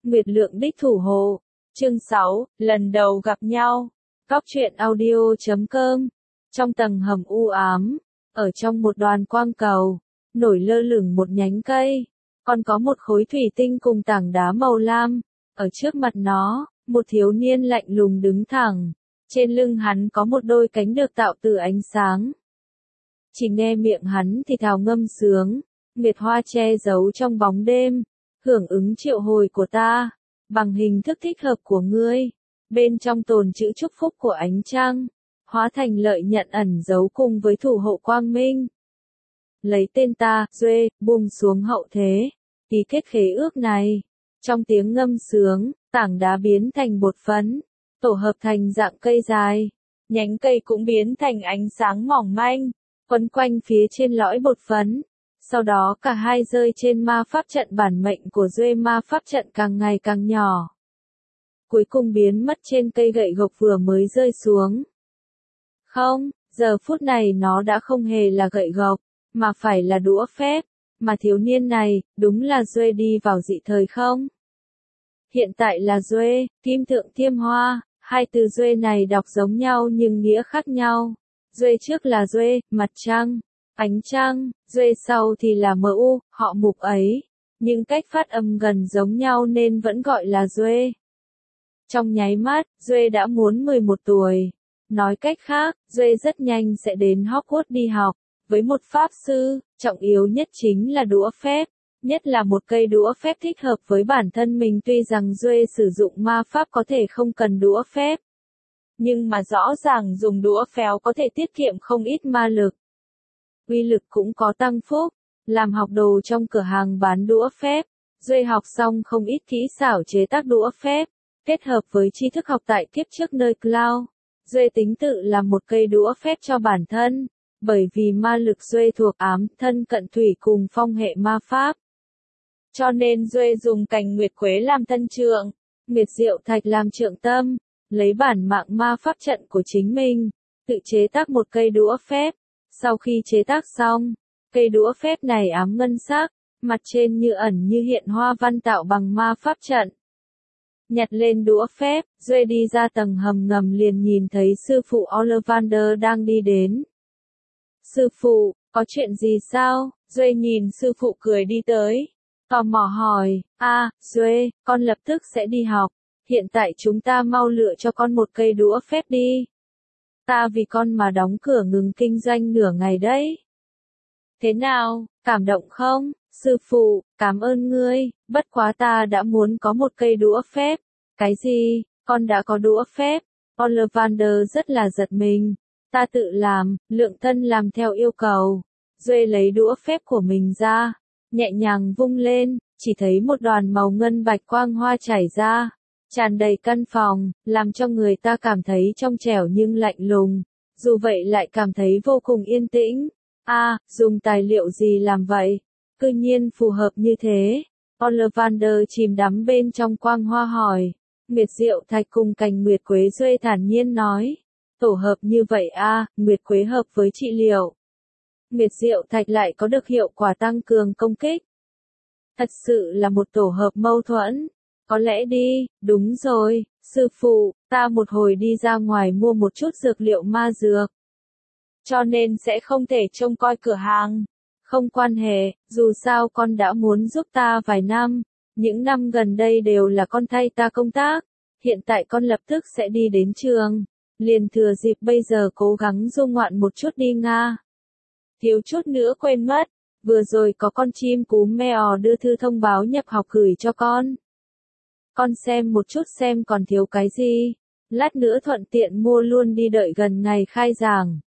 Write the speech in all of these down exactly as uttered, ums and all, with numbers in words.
Nguyệt Lượng đích thủ hộ. Chương sáu, lần đầu gặp nhau. Góc truyện audio chấm com. Trong tầng hầm u ám, ở trong một đoàn quang cầu, nổi lơ lửng một nhánh cây, còn có một khối thủy tinh cùng tảng đá màu lam. Ở trước mặt nó, một thiếu niên lạnh lùng đứng thẳng. Trên lưng hắn có một đôi cánh được tạo từ ánh sáng. Chỉ nghe miệng hắn thì thào ngâm sướng, Nguyệt hoa che giấu trong bóng đêm, hưởng ứng triệu hồi của ta, bằng hình thức thích hợp của ngươi, bên trong tồn chữ chúc phúc của ánh trăng, hóa thành lợi nhận ẩn giấu cùng với thủ hộ quang minh. Lấy tên ta, Duê, buông xuống hậu thế, ký kết khế ước này. Trong tiếng ngâm sướng, tảng đá biến thành bột phấn, tổ hợp thành dạng cây dài, nhánh cây cũng biến thành ánh sáng mỏng manh, quấn quanh phía trên lõi bột phấn. Sau đó cả hai rơi trên ma pháp trận bản mệnh của Duê, ma pháp trận càng ngày càng nhỏ. Cuối cùng biến mất trên cây gậy gộc vừa mới rơi xuống. Không, giờ phút này nó đã không hề là gậy gộc, mà phải là đũa phép, mà thiếu niên này, đúng là Duê đi vào dị thời không? Hiện tại là Duê, kim thượng thiêm hoa, hai từ Duê này đọc giống nhau nhưng nghĩa khác nhau. Duê trước là Duê, mặt trăng, ánh trăng, Duê sau thì là em u, họ Mục ấy, nhưng cách phát âm gần giống nhau nên vẫn gọi là Duê. Trong nháy mắt, Duê đã muốn mười một tuổi. Nói cách khác, Duê rất nhanh sẽ đến Hogwarts đi học, với một pháp sư, trọng yếu nhất chính là đũa phép, nhất là một cây đũa phép thích hợp với bản thân mình. Tuy rằng Duê sử dụng ma pháp có thể không cần đũa phép, nhưng mà rõ ràng dùng đũa phéo có thể tiết kiệm không ít ma lực. Uy lực cũng có tăng phúc. Làm học đồ trong cửa hàng bán đũa phép, Duê học xong không ít kỹ xảo chế tác đũa phép, kết hợp với tri thức học tại kiếp trước nơi Cloud. Duê tính tự làm một cây đũa phép cho bản thân, bởi vì ma lực Duê thuộc ám, thân cận thủy cùng phong hệ ma pháp. Cho nên Duê dùng cành nguyệt quế làm thân trượng, nguyệt diệu thạch làm trượng tâm, lấy bản mạng ma pháp trận của chính mình, tự chế tác một cây đũa phép. Sau khi chế tác xong, cây đũa phép này ám ngân sắc, mặt trên như ẩn như hiện hoa văn tạo bằng ma pháp trận. Nhặt lên đũa phép, Duê đi ra tầng hầm ngầm liền nhìn thấy sư phụ Ollivander đang đi đến. Sư phụ, có chuyện gì sao? Duê nhìn sư phụ cười đi tới, tò mò hỏi, a, à, Duê, con lập tức sẽ đi học, hiện tại chúng ta mau lựa cho con một cây đũa phép đi. Ta vì con mà đóng cửa ngừng kinh doanh nửa ngày đấy. Thế nào, cảm động không? Sư phụ, cảm ơn ngươi, bất quá ta đã muốn có một cây đũa phép. Cái gì, con đã có đũa phép? Ollivander rất là giật mình. Ta tự làm, Lượng thân làm theo yêu cầu. Duê lấy đũa phép của mình ra, nhẹ nhàng vung lên, chỉ thấy một đoàn màu ngân bạch quang hoa chảy ra, tràn đầy căn phòng, làm cho người ta cảm thấy trong trẻo nhưng lạnh lùng, dù vậy lại cảm thấy vô cùng yên tĩnh. A, à, dùng tài liệu gì làm vậy? Cư nhiên phù hợp như thế. Ollivander chìm đắm bên trong quang hoa hỏi. Nguyệt diệu thạch cùng cành nguyệt quế. Duê thản nhiên nói. Tổ hợp như vậy a, à, nguyệt quế hợp với trị liệu. Nguyệt diệu thạch lại có được hiệu quả tăng cường công kích. Thật sự là một tổ hợp mâu thuẫn. Có lẽ đi, đúng rồi, sư phụ, ta một hồi đi ra ngoài mua một chút dược liệu ma dược. Cho nên sẽ không thể trông coi cửa hàng. Không quan hệ, dù sao con đã muốn giúp ta vài năm, những năm gần đây đều là con thay ta công tác, hiện tại con lập tức sẽ đi đến trường, liền thừa dịp bây giờ cố gắng du ngoạn một chút đi Nga. Thiếu chút nữa quên mất, vừa rồi có con chim cú mèo đưa thư thông báo nhập học gửi cho con. Con xem một chút xem còn thiếu cái gì, lát nữa thuận tiện mua luôn đi đợi gần ngày khai giảng.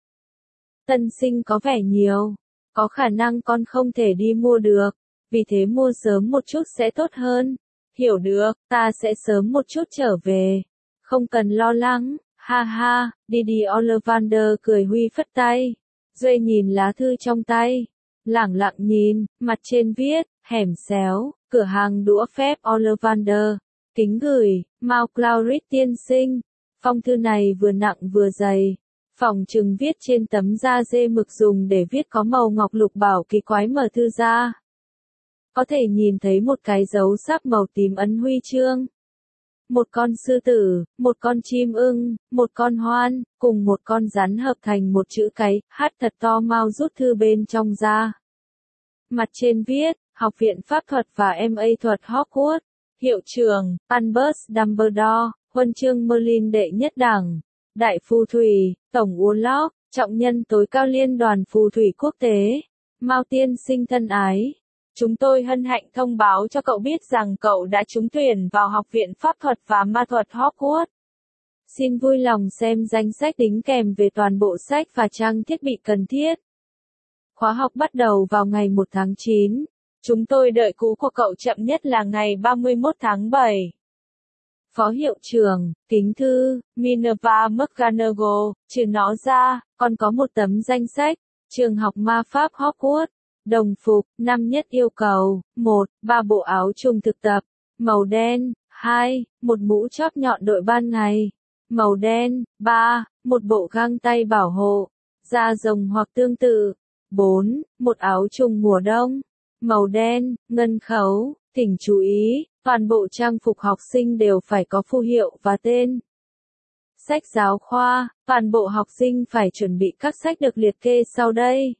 Tân sinh có vẻ nhiều, có khả năng con không thể đi mua được, vì thế mua sớm một chút sẽ tốt hơn. Hiểu được, ta sẽ sớm một chút trở về, không cần lo lắng, ha ha, đi đi. Ollivander cười huy phất tay. Duê nhìn lá thư trong tay, lẳng lặng nhìn, mặt trên viết, hẻm xéo, cửa hàng đũa phép Ollivander. Kính gửi, Mao Claurit tiên sinh. Phong thư này vừa nặng vừa dày, phỏng chừng viết trên tấm da dê mực dùng để viết có màu ngọc lục bảo kỳ quái. Mở thư ra, có thể nhìn thấy một cái dấu sáp màu tím ấn huy chương. Một con sư tử, một con chim ưng, một con hoan, cùng một con rắn hợp thành một chữ cái, hát thật to mau rút thư bên trong ra. Mặt trên viết, Học viện Pháp thuật và em a thuật Hogwarts, hiệu trưởng, Albus Dumbledore, huân chương Merlin đệ nhất đẳng, đại phù thủy, tổng Urlock, trọng nhân tối cao liên đoàn phù thủy quốc tế, Mao tiên sinh thân ái. Chúng tôi hân hạnh thông báo cho cậu biết rằng cậu đã trúng tuyển vào Học viện Pháp thuật và Ma thuật Hogwarts. Xin vui lòng xem danh sách đính kèm về toàn bộ sách và trang thiết bị cần thiết. Khóa học bắt đầu vào ngày một tháng chín. Chúng tôi đợi cú của cậu chậm nhất là ngày ba mươi mốt tháng bảy. Phó hiệu trưởng, kính thư, Minerva McGonagall, trừ nó ra, còn có một tấm danh sách, trường học ma pháp Hogwarts, đồng phục, năm nhất yêu cầu, một, ba bộ áo trùng thực tập, màu đen, hai, một mũ chóp nhọn đội ban ngày, màu đen, ba, một bộ găng tay bảo hộ, da rồng hoặc tương tự, bốn, một áo trùng mùa đông, màu đen, ngân khấu, thỉnh chú ý, toàn bộ trang phục học sinh đều phải có phù hiệu và tên. Sách giáo khoa, toàn bộ học sinh phải chuẩn bị các sách được liệt kê sau đây.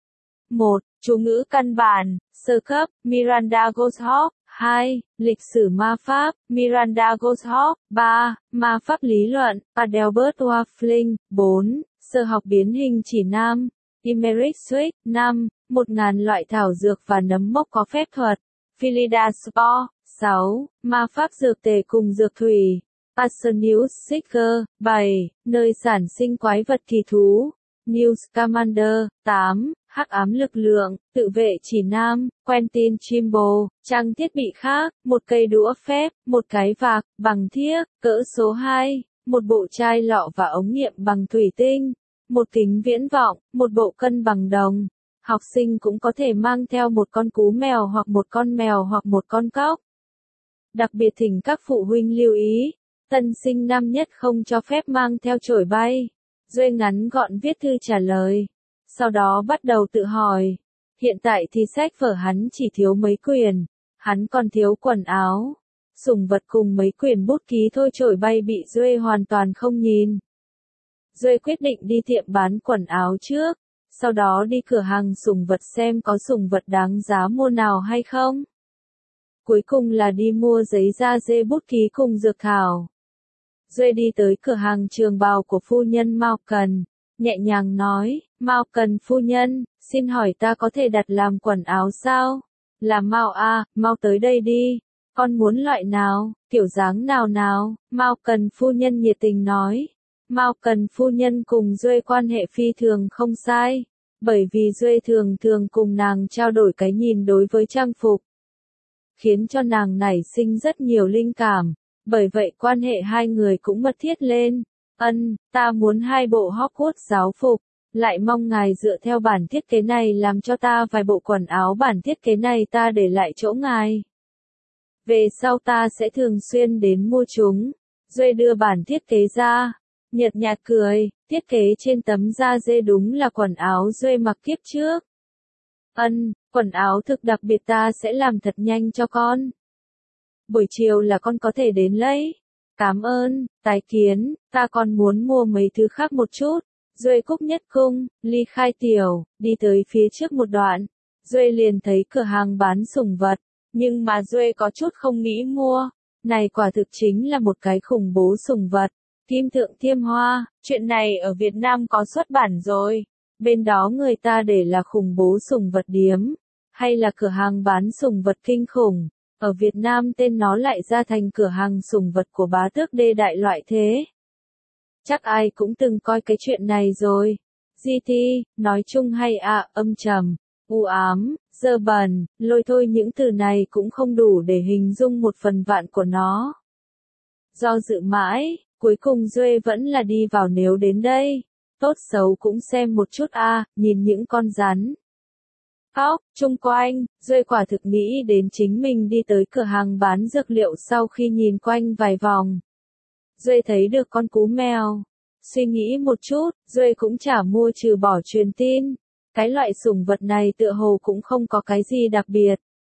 một. Chú ngữ căn bản, sơ cấp, Miranda Goshawk. hai. Lịch sử ma pháp, Miranda Goshawk. ba. Ma pháp lý luận, Adelbert Waffling. bốn. Sơ học biến hình chỉ nam, Emerick Swift. năm. Một ngàn loại thảo dược và nấm mốc có phép thuật, Philida Spore. sáu. Ma pháp dược tề cùng dược thủy, Arsenius Seeker. bảy. Nơi sản sinh quái vật kỳ thú, Newt Scamander. tám. Hắc ám lực lượng, tự vệ chỉ nam, Quentin Trimble. Trang thiết bị khác, một cây đũa phép, một cái vạc, bằng thiếc, cỡ số hai, một bộ chai lọ và ống nghiệm bằng thủy tinh, một kính viễn vọng, một bộ cân bằng đồng. Học sinh cũng có thể mang theo một con cú mèo hoặc một con mèo hoặc một con cóc. Đặc biệt thỉnh các phụ huynh lưu ý, tân sinh năm nhất không cho phép mang theo chổi bay. Duệ ngắn gọn viết thư trả lời. Sau đó bắt đầu tự hỏi. Hiện tại thì sách vở hắn chỉ thiếu mấy quyển. Hắn còn thiếu quần áo, sủng vật cùng mấy quyển bút ký thôi. Chổi bay bị Duệ hoàn toàn không nhìn. Duệ quyết định đi tiệm bán quần áo trước. Sau đó đi cửa hàng sủng vật xem có sủng vật đáng giá mua nào hay không. Cuối cùng là đi mua giấy da dê bút ký cùng dược thảo. Duệ đi tới cửa hàng trường bào của phu nhân Malcolm, nhẹ nhàng nói, Malcolm phu nhân, xin hỏi ta có thể đặt làm quần áo sao? Là Mao à, mau tới đây đi. Con muốn loại nào, kiểu dáng nào nào? Malcolm phu nhân nhiệt tình nói. Malcolm phu nhân cùng Duệ quan hệ phi thường không sai, bởi vì Duệ thường thường cùng nàng trao đổi cái nhìn đối với trang phục, khiến cho nàng nảy sinh rất nhiều linh cảm, bởi vậy quan hệ hai người cũng mật thiết lên. Ân, ta muốn hai bộ Hogwarts giáo phục, lại mong ngài dựa theo bản thiết kế này làm cho ta vài bộ quần áo bản thiết kế này ta để lại chỗ ngài. Về sau ta sẽ thường xuyên đến mua chúng. Duệ đưa bản thiết kế ra, nhợt nhạt cười, thiết kế trên tấm da dê đúng là quần áo Duệ mặc kiếp trước. Ân, quần áo thực đặc biệt ta sẽ làm thật nhanh cho con. Buổi chiều là con có thể đến lấy. Cảm ơn, tái kiến, ta còn muốn mua mấy thứ khác một chút. Duệ cúc nhất cung, ly khai tiểu, đi tới phía trước một đoạn. Duệ liền thấy cửa hàng bán sủng vật, nhưng mà Duệ có chút không nghĩ mua. Này quả thực chính là một cái khủng bố sủng vật. Kim Thượng Thiêm Hoa, chuyện này ở Việt Nam có xuất bản rồi. Bên đó người ta để là khủng bố sủng vật điếm, hay là cửa hàng bán sủng vật kinh khủng. Ở Việt Nam tên nó lại ra thành cửa hàng sủng vật của bá tước đê đại loại thế. Chắc ai cũng từng coi cái chuyện này rồi. giê tê, nói chung hay à, âm trầm, u ám, dơ bẩn, lôi thôi những từ này cũng không đủ để hình dung một phần vạn của nó. Do dự mãi, cuối cùng Duệ vẫn là đi vào nếu đến đây. Tốt xấu cũng xem một chút a, à, nhìn những con rắn. Óc, chung quanh, Duệ quả thực nghĩ đến chính mình đi tới cửa hàng bán dược liệu sau khi nhìn quanh vài vòng. Duệ thấy được con cú mèo. Suy nghĩ một chút, Duệ cũng chả mua trừ bỏ truyền tin. Cái loại sủng vật này tựa hồ cũng không có cái gì đặc biệt.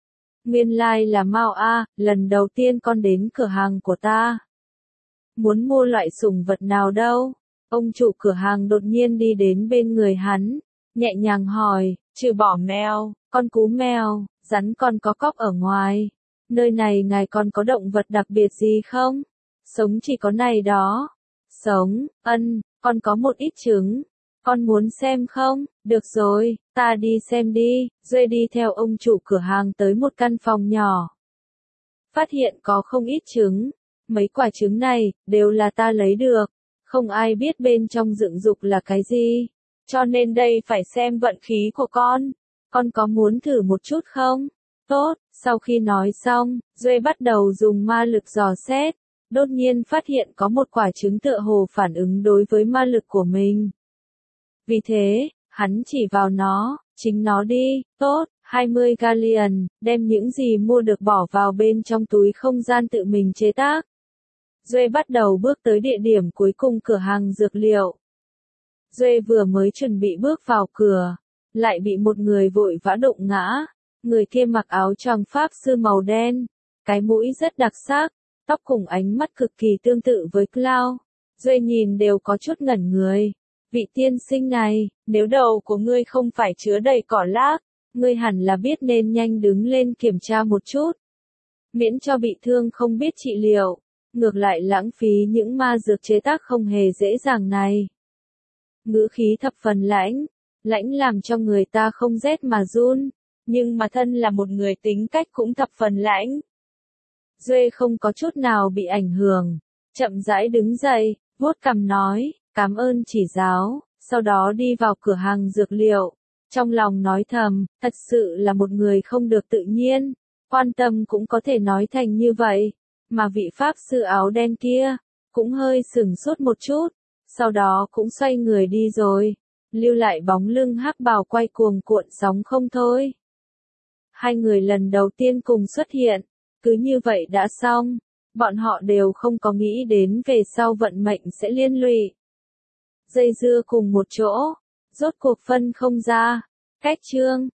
Nguyên lai like là Mao a, lần đầu tiên con đến cửa hàng của ta. Muốn mua loại sủng vật nào đâu? Ông chủ cửa hàng đột nhiên đi đến bên người hắn, nhẹ nhàng hỏi, trừ bỏ mèo, con cú mèo, rắn còn có cóc ở ngoài. Nơi này ngài còn có động vật đặc biệt gì không? Sống chỉ có này đó. Sống, ân, con có một ít trứng. Con muốn xem không? Được rồi, ta đi xem đi. Duệ đi theo ông chủ cửa hàng tới một căn phòng nhỏ. Phát hiện có không ít trứng. Mấy quả trứng này, đều là ta lấy được. Không ai biết bên trong dựng dục là cái gì. Cho nên đây phải xem vận khí của con. Con có muốn thử một chút không? Tốt, sau khi nói xong, Duệ bắt đầu dùng ma lực dò xét. Đột nhiên phát hiện có một quả trứng tựa hồ phản ứng đối với ma lực của mình. Vì thế, hắn chỉ vào nó, chính nó đi, tốt, hai mươi galleon, đem những gì mua được bỏ vào bên trong túi không gian tự mình chế tác. Duệ bắt đầu bước tới địa điểm cuối cùng cửa hàng dược liệu. Duệ vừa mới chuẩn bị bước vào cửa, lại bị một người vội vã đụng ngã. Người kia mặc áo choàng pháp sư màu đen, cái mũi rất đặc sắc, tóc cùng ánh mắt cực kỳ tương tự với Cloud. Duệ nhìn đều có chút ngẩn người. Vị tiên sinh này, nếu đầu của ngươi không phải chứa đầy cỏ lác, ngươi hẳn là biết nên nhanh đứng lên kiểm tra một chút. Miễn cho bị thương không biết trị liệu, ngược lại lãng phí những ma dược chế tác không hề dễ dàng này. Ngữ khí thập phần lãnh, lãnh làm cho người ta không rét mà run, nhưng mà thân là một người tính cách cũng thập phần lãnh. Duệ không có chút nào bị ảnh hưởng, chậm rãi đứng dậy, vuốt cằm nói, cảm ơn chỉ giáo, sau đó đi vào cửa hàng dược liệu. Trong lòng nói thầm, thật sự là một người không được tự nhiên, quan tâm cũng có thể nói thành như vậy, mà vị pháp sư áo đen kia, cũng hơi sửng sốt một chút, sau đó cũng xoay người đi rồi, lưu lại bóng lưng hắc bào quay cuồng cuộn sóng không thôi. Hai người lần đầu tiên cùng xuất hiện, cứ như vậy đã xong, bọn họ đều không có nghĩ đến về sau vận mệnh sẽ liên lụy. Dây dưa cùng một chỗ, rốt cuộc phân không ra, cách chương.